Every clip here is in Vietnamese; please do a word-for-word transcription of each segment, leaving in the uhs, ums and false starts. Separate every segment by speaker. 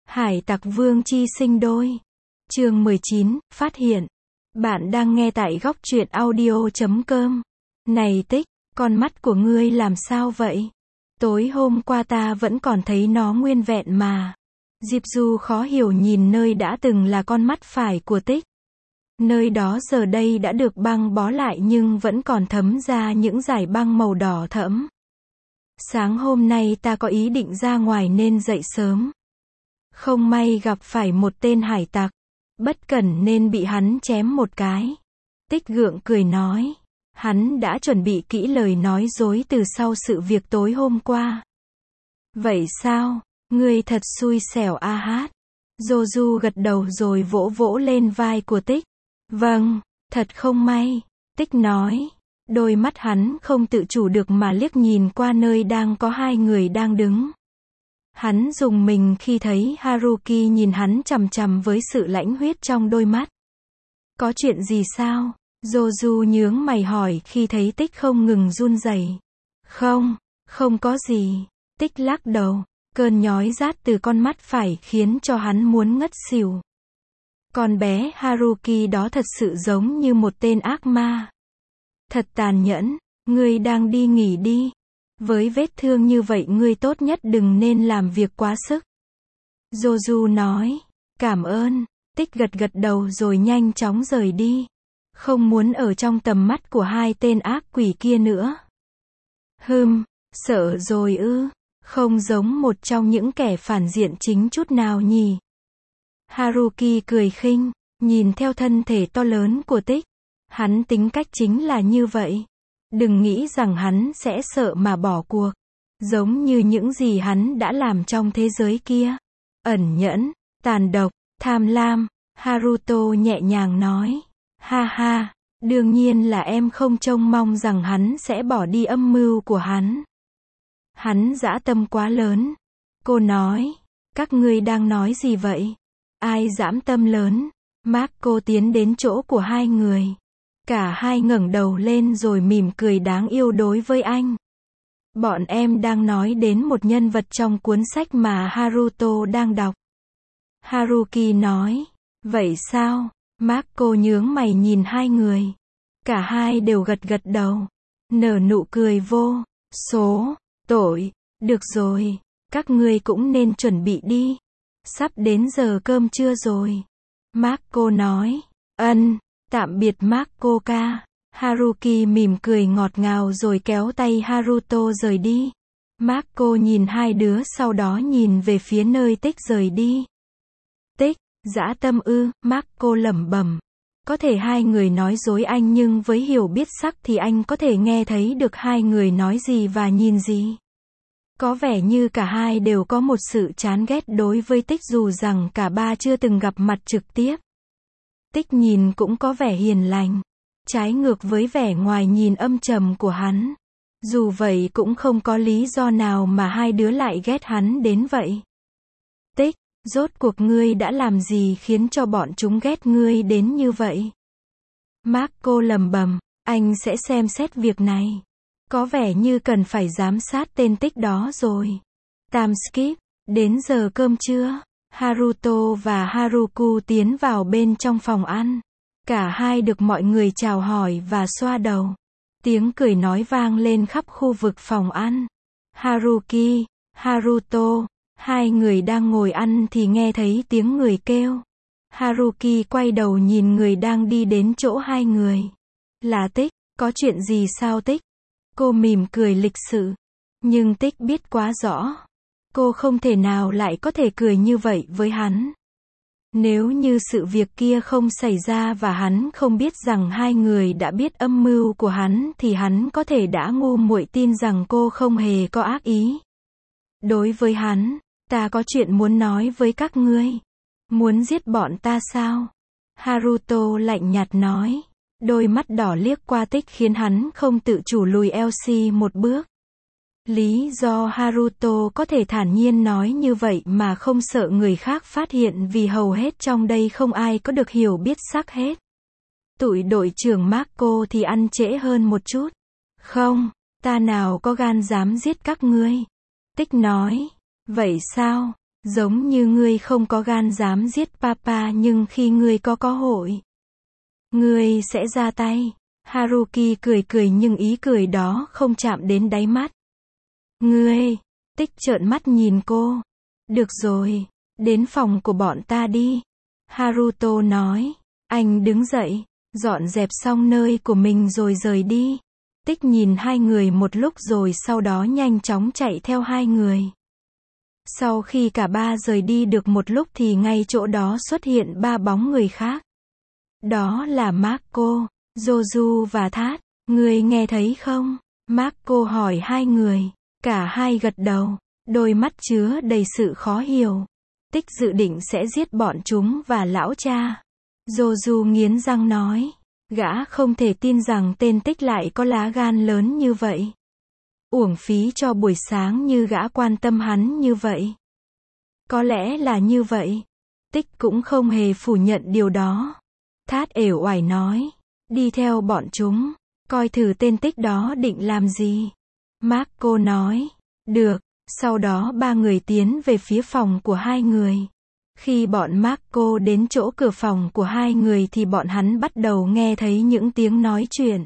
Speaker 1: Hải tặc vương chi sinh đôi. Chương mười chín, phát hiện. Bạn đang nghe tại góc truyện audio chấm com. Này Tích, con mắt của ngươi làm sao vậy? Tối hôm qua ta vẫn còn thấy nó nguyên vẹn mà. Diệp Du khó hiểu nhìn nơi đã từng là con mắt phải của Tích. Nơi đó giờ đây đã được băng bó lại nhưng vẫn còn thấm ra những dải băng màu đỏ thẫm. Sáng hôm nay ta có ý định ra ngoài nên dậy sớm. Không may gặp phải một tên hải tặc. Bất cẩn nên bị hắn chém một cái. Tích gượng cười nói. Hắn đã chuẩn bị kỹ lời nói dối từ sau sự việc tối hôm qua. Vậy sao? Ngươi thật xui xẻo a hát. Joju gật đầu rồi vỗ vỗ lên vai của Tích. Vâng, thật không may. Tích nói. Đôi mắt hắn không tự chủ được mà liếc nhìn qua nơi đang có hai người đang đứng. Hắn rùng mình khi thấy Haruki nhìn hắn chằm chằm với sự lãnh huyết trong đôi mắt. Có chuyện gì sao? Joju nhướng mày hỏi khi thấy Tích không ngừng run rẩy. Không, không có gì. Tích lắc đầu. Cơn nhói rát từ con mắt phải khiến cho hắn muốn ngất xỉu. Con bé Haruki đó thật sự giống như một tên ác ma. Thật tàn nhẫn, ngươi đang đi nghỉ đi. Với vết thương như vậy ngươi tốt nhất đừng nên làm việc quá sức. Joju nói, cảm ơn. Tích gật gật đầu rồi nhanh chóng rời đi. Không muốn ở trong tầm mắt của hai tên ác quỷ kia nữa. Hừm, sợ rồi ư, không giống một trong những kẻ phản diện chính chút nào nhỉ. Haruki cười khinh, nhìn theo thân thể to lớn của Tích. Hắn tính cách chính là như vậy. Đừng nghĩ rằng hắn sẽ sợ mà bỏ cuộc. Giống như những gì hắn đã làm trong thế giới kia. Ẩn nhẫn, tàn độc, tham lam. Haruto nhẹ nhàng nói. Ha ha, đương nhiên là em không trông mong rằng hắn sẽ bỏ đi âm mưu của hắn. Hắn dã tâm quá lớn. Cô nói. Các ngươi đang nói gì vậy? Ai dãm tâm lớn? Marco tiến đến chỗ của hai người. Cả hai ngẩng đầu lên rồi mỉm cười đáng yêu đối với anh. Bọn em đang nói đến một nhân vật trong cuốn sách mà Haruto đang đọc. Haruki nói. Vậy sao? Marco nhướng mày nhìn hai người. Cả hai đều gật gật đầu. Nở nụ cười vô số tội. Được rồi, các ngươi cũng nên chuẩn bị đi. Sắp đến giờ cơm trưa rồi. Marco nói. Ân. Tạm biệt Marco ca. Haruki mỉm cười ngọt ngào rồi kéo tay Haruto rời đi. Marco nhìn hai đứa sau đó nhìn về phía nơi Tích rời đi. Tích, dã tâm ư, Marco lẩm bẩm. Có thể hai người nói dối anh nhưng với hiểu biết sắc thì anh có thể nghe thấy được hai người nói gì và nhìn gì. Có vẻ như cả hai đều có một sự chán ghét đối với Tích dù rằng cả ba chưa từng gặp mặt trực tiếp. Tích nhìn cũng có vẻ hiền lành. Trái ngược với vẻ ngoài nhìn âm trầm của hắn. Dù vậy cũng không có lý do nào mà hai đứa lại ghét hắn đến vậy. Tích, rốt cuộc ngươi đã làm gì khiến cho bọn chúng ghét ngươi đến như vậy? Marco lẩm bẩm, anh sẽ xem xét việc này. Có vẻ như cần phải giám sát tên Tích đó rồi. Time skip, đến giờ cơm trưa. Haruto và Haruku tiến vào bên trong phòng ăn. Cả hai được mọi người chào hỏi và xoa đầu. Tiếng cười nói vang lên khắp khu vực phòng ăn. Haruki, Haruto, hai người đang ngồi ăn thì nghe thấy tiếng người kêu. Haruki quay đầu nhìn người đang đi đến chỗ hai người. Là Tích, có chuyện gì sao Tích? Cô mỉm cười lịch sự. Nhưng Tích biết quá rõ. Cô không thể nào lại có thể cười như vậy với hắn. Nếu như sự việc kia không xảy ra và hắn không biết rằng hai người đã biết âm mưu của hắn thì hắn có thể đã ngu muội tin rằng cô không hề có ác ý. Đối với hắn, ta có chuyện muốn nói với các ngươi. Muốn giết bọn ta sao? Haruto lạnh nhạt nói. Đôi mắt đỏ liếc qua Tích khiến hắn không tự chủ lùi eo xi một bước. Lý do Haruto có thể thản nhiên nói như vậy mà không sợ người khác phát hiện vì hầu hết trong đây không ai có được hiểu biết sắc hết. Tụi đội trưởng Marco thì ăn trễ hơn một chút. Không, ta nào có gan dám giết các ngươi. Tích nói. Vậy sao? Giống như ngươi không có gan dám giết papa nhưng khi ngươi có cơ hội, ngươi sẽ ra tay. Haruki cười cười nhưng ý cười đó không chạm đến đáy mắt. Ngươi, Tích trợn mắt nhìn cô. Được rồi, đến phòng của bọn ta đi. Haruto nói. Anh đứng dậy, dọn dẹp xong nơi của mình rồi rời đi. Tích nhìn hai người một lúc rồi sau đó nhanh chóng chạy theo hai người. Sau khi cả ba rời đi được một lúc thì ngay chỗ đó xuất hiện ba bóng người khác. Đó là Marco, Joju và Thát. Ngươi nghe thấy không? Marco hỏi hai người. Cả hai gật đầu, đôi mắt chứa đầy sự khó hiểu. Tích dự định sẽ giết bọn chúng và lão cha. Joju nghiến răng nói. Gã không thể tin rằng tên Tích lại có lá gan lớn như vậy. Uổng phí cho buổi sáng như gã quan tâm hắn như vậy. Có lẽ là như vậy. Tích cũng không hề phủ nhận điều đó. Thát ểu oải nói. Đi theo bọn chúng, coi thử tên Tích đó định làm gì. Marco nói. Được, sau đó ba người tiến về phía phòng của hai người. Khi bọn Marco đến chỗ cửa phòng của hai người thì bọn hắn bắt đầu nghe thấy những tiếng nói chuyện.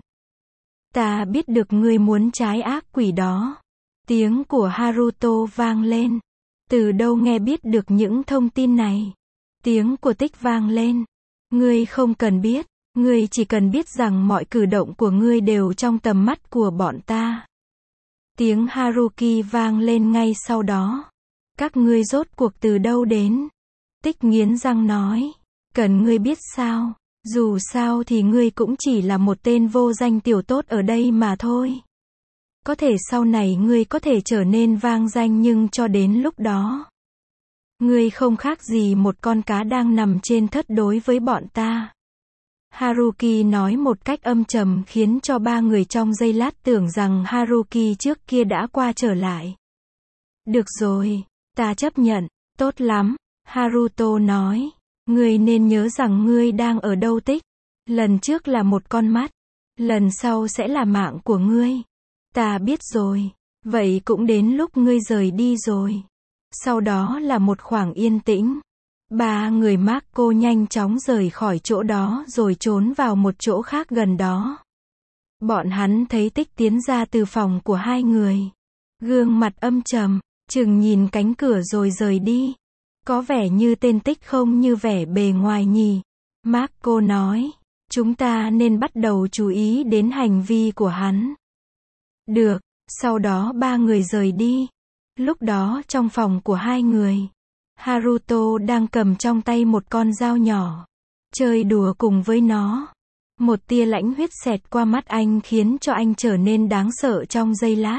Speaker 1: Ta biết được ngươi muốn trái ác quỷ đó. Tiếng của Haruto vang lên. Từ đâu nghe biết được những thông tin này? Tiếng của Tích vang lên. Ngươi không cần biết, ngươi chỉ cần biết rằng mọi cử động của ngươi đều trong tầm mắt của bọn ta. Tiếng Haruki vang lên ngay sau đó. Các ngươi rốt cuộc từ đâu đến? Tích nghiến răng nói. Cần ngươi biết sao? Dù sao thì ngươi cũng chỉ là một tên vô danh tiểu tốt ở đây mà thôi. Có thể sau này ngươi có thể trở nên vang danh nhưng cho đến lúc đó, ngươi không khác gì một con cá đang nằm trên thớt đối với bọn ta. Haruki nói một cách âm trầm khiến cho ba người trong giây lát tưởng rằng Haruki trước kia đã qua trở lại. Được rồi, ta chấp nhận, tốt lắm, Haruto nói. Ngươi nên nhớ rằng ngươi đang ở đâu Tích. Lần trước là một con mắt, lần sau sẽ là mạng của ngươi. Ta biết rồi, vậy cũng đến lúc ngươi rời đi rồi. Sau đó là một khoảng yên tĩnh. Ba người Marco nhanh chóng rời khỏi chỗ đó rồi trốn vào một chỗ khác gần đó. Bọn hắn thấy Tích tiến ra từ phòng của hai người. Gương mặt âm trầm, chừng nhìn cánh cửa rồi rời đi. Có vẻ như tên Tích không như vẻ bề ngoài nhỉ. Marco nói, chúng ta nên bắt đầu chú ý đến hành vi của hắn. Được, sau đó ba người rời đi. Lúc đó trong phòng của hai người, Haruto đang cầm trong tay một con dao nhỏ, chơi đùa cùng với nó. Một tia lãnh huyết xẹt qua mắt anh khiến cho anh trở nên đáng sợ trong giây lát.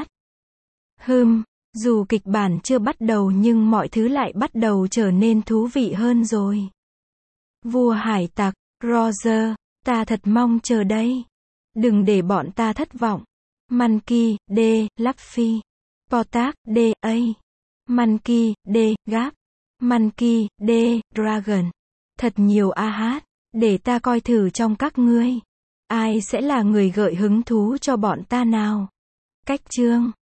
Speaker 1: Hừm, dù kịch bản chưa bắt đầu nhưng mọi thứ lại bắt đầu trở nên thú vị hơn rồi. Vua hải tặc, Roger, ta thật mong chờ đây. Đừng để bọn ta thất vọng. Monkey, D, Luffy. Potak, D, A. Monkey, D, Gap. Monkey, D, Dragon. Thật nhiều a hát, để ta coi thử trong các ngươi. Ai sẽ là người gợi hứng thú cho bọn ta nào? Cách chương